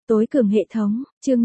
Tối cường hệ thống, chương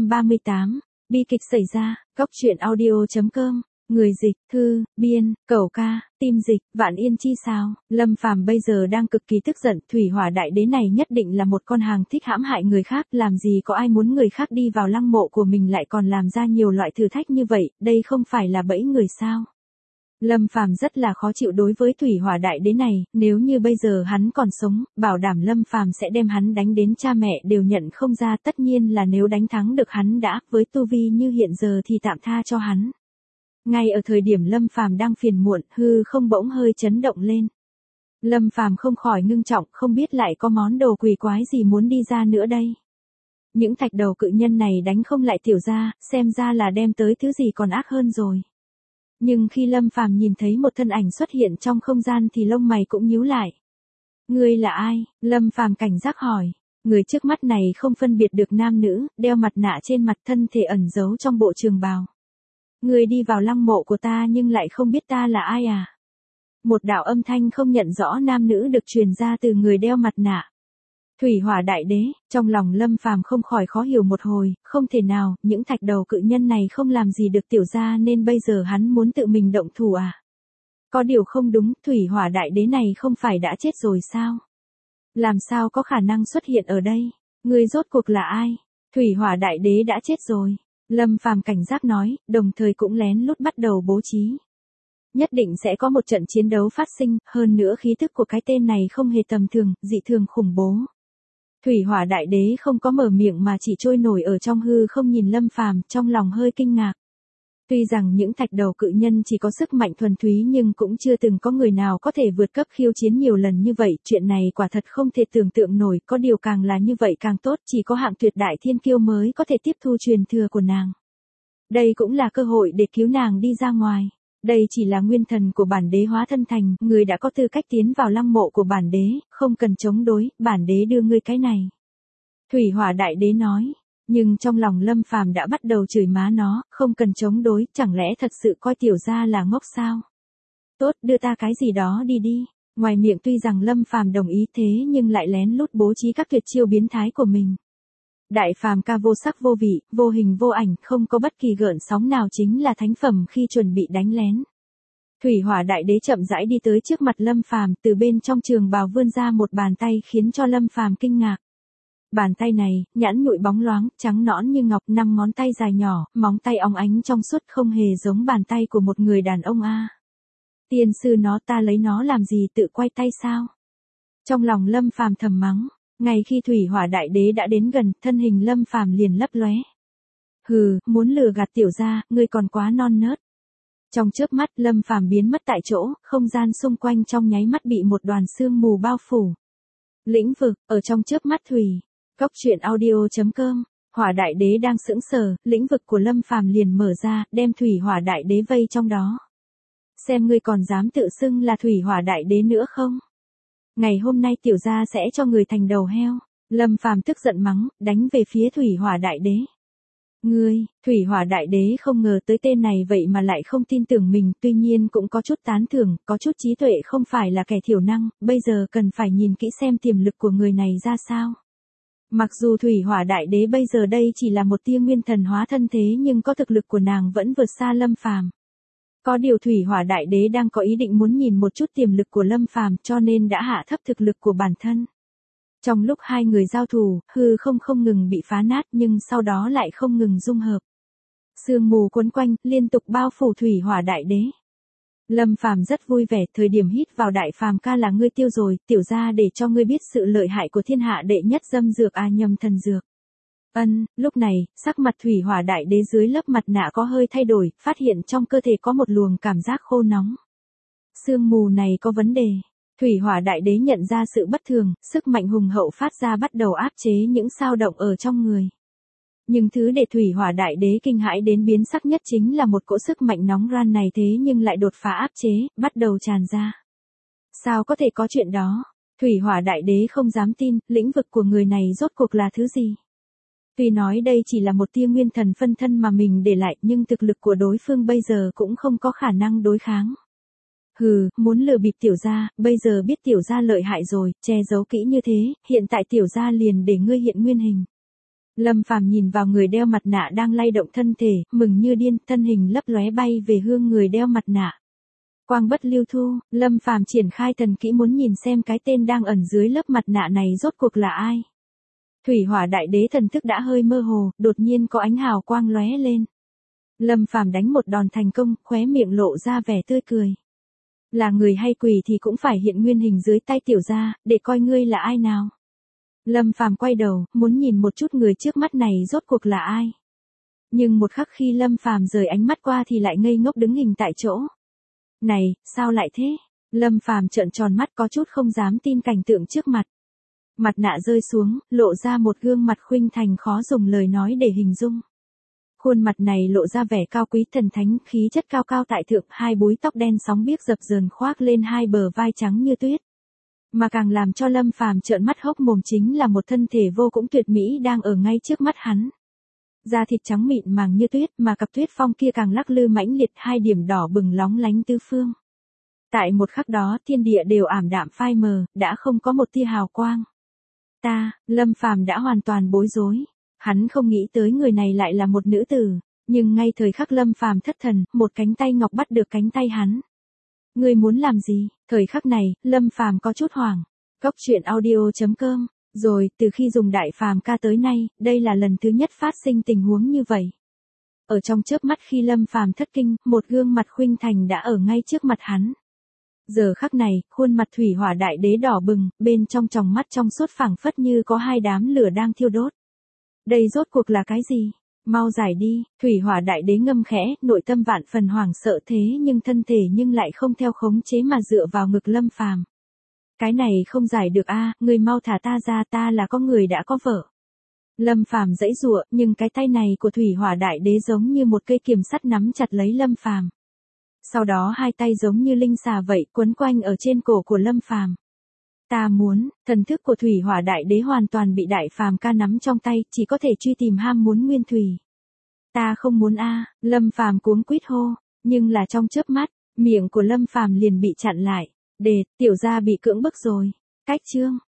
538, bi kịch xảy ra, góc truyện audio.com, người dịch, thư, biên, cẩu ca, tim dịch, vạn yên chi sao, Lâm Phàm bây giờ đang cực kỳ tức giận, thủy hỏa đại đế này nhất định là một con hàng thích hãm hại người khác, làm gì có ai muốn người khác đi vào lăng mộ của mình lại còn làm ra nhiều loại thử thách như vậy, đây không phải là bẫy người sao. Lâm Phàm rất là khó chịu đối với thủy hỏa đại đế này, nếu như bây giờ hắn còn sống, bảo đảm Lâm Phàm sẽ đem hắn đánh đến cha mẹ đều nhận không ra, tất nhiên là nếu đánh thắng được hắn đã, với tu vi như hiện giờ thì tạm tha cho hắn. Ngay ở thời điểm Lâm Phàm đang phiền muộn, hư không bỗng hơi chấn động lên. Lâm Phàm không khỏi ngưng trọng, không biết lại có món đồ quỷ quái gì muốn đi ra nữa đây. Những thạch đầu cự nhân này đánh không lại tiểu gia, xem ra là đem tới thứ gì còn ác hơn rồi. Nhưng khi Lâm Phàm nhìn thấy một thân ảnh xuất hiện trong không gian thì lông mày cũng nhíu lại. Ngươi là ai? Lâm Phàm cảnh giác hỏi. Người trước mắt này không phân biệt được nam nữ, đeo mặt nạ trên mặt, thân thể ẩn giấu trong bộ trường bào. Ngươi đi vào lăng mộ của ta nhưng lại không biết ta là ai à? Một đạo âm thanh không nhận rõ nam nữ được truyền ra từ người đeo mặt nạ. Thủy hỏa đại đế, trong lòng Lâm Phàm không khỏi khó hiểu một hồi, không thể nào, những thạch đầu cự nhân này không làm gì được tiểu gia nên bây giờ hắn muốn tự mình động thủ à? Có điều không đúng, thủy hỏa đại đế này không phải đã chết rồi sao? Làm sao có khả năng xuất hiện ở đây? Ngươi rốt cuộc là ai? Thủy hỏa đại đế đã chết rồi. Lâm Phàm cảnh giác nói, đồng thời cũng lén lút bắt đầu bố trí. Nhất định sẽ có một trận chiến đấu phát sinh, hơn nữa khí tức của cái tên này không hề tầm thường, dị thường khủng bố. Thủy hỏa đại đế không có mở miệng mà chỉ trôi nổi ở trong hư không nhìn Lâm Phàm, trong lòng hơi kinh ngạc. Tuy rằng những thạch đầu cự nhân chỉ có sức mạnh thuần túy nhưng cũng chưa từng có người nào có thể vượt cấp khiêu chiến nhiều lần như vậy, chuyện này quả thật không thể tưởng tượng nổi, có điều càng là như vậy càng tốt, chỉ có hạng tuyệt đại thiên kiêu mới có thể tiếp thu truyền thừa của nàng. Đây cũng là cơ hội để cứu nàng đi ra ngoài. Đây chỉ là nguyên thần của bản đế hóa thân thành, người đã có tư cách tiến vào lăng mộ của bản đế, không cần chống đối, bản đế đưa ngươi cái này. Thủy hỏa đại đế nói, nhưng trong lòng Lâm Phàm đã bắt đầu chửi má nó, không cần chống đối, chẳng lẽ thật sự coi tiểu gia là ngốc sao? Tốt, đưa ta cái gì đó đi đi. Ngoài miệng tuy rằng Lâm Phàm đồng ý thế nhưng lại lén lút bố trí các tuyệt chiêu biến thái của mình. Đại phàm ca vô sắc vô vị, vô hình vô ảnh, không có bất kỳ gợn sóng nào chính là thánh phẩm khi chuẩn bị đánh lén. Thủy hỏa đại đế chậm rãi đi tới trước mặt Lâm Phàm, từ bên trong trường bào vươn ra một bàn tay khiến cho Lâm Phàm kinh ngạc. Bàn tay này, nhẵn nhụi bóng loáng, trắng nõn như ngọc, 5 ngón tay dài nhỏ, móng tay óng ánh trong suốt, không hề giống bàn tay của một người đàn ông a. Tiên sư nó, ta lấy nó làm gì, tự quay tay sao? Trong lòng Lâm Phàm thầm mắng. Ngay khi thủy hỏa đại đế đã đến gần, thân hình Lâm Phàm liền lấp lóe. Hừ, muốn lừa gạt tiểu gia, ngươi còn quá non nớt. Trong chớp mắt, Lâm Phàm biến mất tại chỗ, không gian xung quanh trong nháy mắt bị một đoàn sương mù bao phủ. Lĩnh vực, ở trong chớp mắt thủy. Góc truyện audio.com, hỏa đại đế đang sững sờ, lĩnh vực của Lâm Phàm liền mở ra, đem thủy hỏa đại đế vây trong đó. Xem ngươi còn dám tự xưng là thủy hỏa đại đế nữa không? Ngày hôm nay tiểu gia sẽ cho người thành đầu heo. Lâm Phàm tức giận mắng, đánh về phía thủy hỏa đại đế. Ngươi, thủy hỏa đại đế không ngờ tới tên này vậy mà lại không tin tưởng mình, tuy nhiên cũng có chút tán thưởng, có chút trí tuệ, không phải là kẻ thiểu năng, bây giờ cần phải nhìn kỹ xem tiềm lực của người này ra sao. Mặc dù thủy hỏa đại đế bây giờ đây chỉ là một tia nguyên thần hóa thân thế nhưng có thực lực của nàng vẫn vượt xa Lâm Phàm. Có điều thủy hỏa đại đế đang có ý định muốn nhìn một chút tiềm lực của Lâm Phàm cho nên đã hạ thấp thực lực của bản thân. Trong lúc hai người giao thủ, hư không ngừng bị phá nát nhưng sau đó lại không ngừng dung hợp. Sương mù quấn quanh, liên tục bao phủ thủy hỏa đại đế. Lâm Phàm rất vui vẻ, thời điểm hít vào đại phàm ca là ngươi tiêu rồi, tiểu gia để cho ngươi biết sự lợi hại của thiên hạ đệ nhất dâm dược nhâm thần dược. Lúc này, sắc mặt thủy hỏa đại đế dưới lớp mặt nạ có hơi thay đổi, phát hiện trong cơ thể có một luồng cảm giác khô nóng. Sương mù này có vấn đề. Thủy hỏa đại đế nhận ra sự bất thường, sức mạnh hùng hậu phát ra bắt đầu áp chế những dao động ở trong người. Nhưng thứ để thủy hỏa đại đế kinh hãi đến biến sắc nhất chính là một cỗ sức mạnh nóng ran này thế nhưng lại đột phá áp chế, bắt đầu tràn ra. Sao có thể có chuyện đó? Thủy hỏa đại đế không dám tin, lĩnh vực của người này rốt cuộc là thứ gì? Tuy nói đây chỉ là một tia nguyên thần phân thân mà mình để lại nhưng thực lực của đối phương bây giờ cũng không có khả năng đối kháng. Hừ, muốn lừa bịp tiểu gia, bây giờ biết tiểu gia lợi hại rồi, che giấu kỹ như thế, hiện tại tiểu gia liền để ngươi hiện nguyên hình. Lâm Phàm nhìn vào người đeo mặt nạ đang lay động thân thể, mừng như điên, thân hình lấp lóe bay về hướng người đeo mặt nạ. Quang bất lưu thu, Lâm Phàm triển khai thần kỹ muốn nhìn xem cái tên đang ẩn dưới lớp mặt nạ này rốt cuộc là ai. Thủy Hỏa Đại Đế thần thức đã hơi mơ hồ, đột nhiên có ánh hào quang lóe lên. Lâm Phàm đánh một đòn thành công, khóe miệng lộ ra vẻ tươi cười. Là người hay quỷ thì cũng phải hiện nguyên hình dưới tay tiểu gia, để coi ngươi là ai nào. Lâm Phàm quay đầu, muốn nhìn một chút người trước mắt này rốt cuộc là ai. Nhưng một khắc khi Lâm Phàm rời ánh mắt qua thì lại ngây ngốc đứng hình tại chỗ. Này, sao lại thế? Lâm Phàm trợn tròn mắt có chút không dám tin cảnh tượng trước mặt. Mặt nạ rơi xuống, lộ ra một gương mặt khuynh thành khó dùng lời nói để hình dung. Khuôn mặt này lộ ra vẻ cao quý thần thánh, khí chất cao cao tại thượng, hai búi tóc đen sóng biếc dập dờn khoác lên hai bờ vai trắng như tuyết. Mà càng làm cho Lâm Phàm trợn mắt hốc mồm chính là một thân thể vô cùng tuyệt mỹ đang ở ngay trước mắt hắn. Da thịt trắng mịn màng như tuyết, mà cặp tuyết phong kia càng lắc lư mãnh liệt, hai điểm đỏ bừng lóng lánh tứ phương. Tại một khắc đó thiên địa đều ảm đạm phai mờ, đã không có một tia hào quang. Lâm Phàm đã hoàn toàn bối rối. Hắn không nghĩ tới người này lại là một nữ tử, nhưng ngay thời khắc Lâm Phàm thất thần, một cánh tay ngọc bắt được cánh tay hắn. Ngươi muốn làm gì? Thời khắc này, Lâm Phàm có chút hoảng. Cốc truyện audio.com. Rồi, từ khi dùng đại phàm ca tới nay, đây là lần thứ nhất phát sinh tình huống như vậy. Ở trong chớp mắt khi Lâm Phàm thất kinh, một gương mặt khuynh thành đã ở ngay trước mặt hắn. Giờ khắc này, khuôn mặt Thủy Hỏa Đại Đế đỏ bừng, bên trong tròng mắt trong suốt phảng phất như có hai đám lửa đang thiêu đốt. Đây rốt cuộc là cái gì? Mau giải đi. Thủy Hỏa Đại Đế ngâm khẽ, nội tâm vạn phần hoảng sợ thế nhưng thân thể nhưng lại không theo khống chế mà dựa vào ngực Lâm Phàm. Cái này không giải được a, ngươi mau thả ta ra, ta là con người đã có vợ. Lâm Phàm giãy giụa, nhưng cái tay này của Thủy Hỏa Đại Đế giống như một cây kiềm sắt nắm chặt lấy Lâm Phàm. Sau đó hai tay giống như linh xà vậy quấn quanh ở trên cổ của Lâm Phàm. Ta muốn, thần thức của Thủy Hỏa Đại Đế hoàn toàn bị đại phàm ca nắm trong tay, chỉ có thể truy tìm ham muốn nguyên thủy. Ta không muốn a, Lâm Phàm cuống quýt hô, nhưng là trong chớp mắt, miệng của Lâm Phàm liền bị chặn lại. Tiểu gia bị cưỡng bức rồi. Cách chương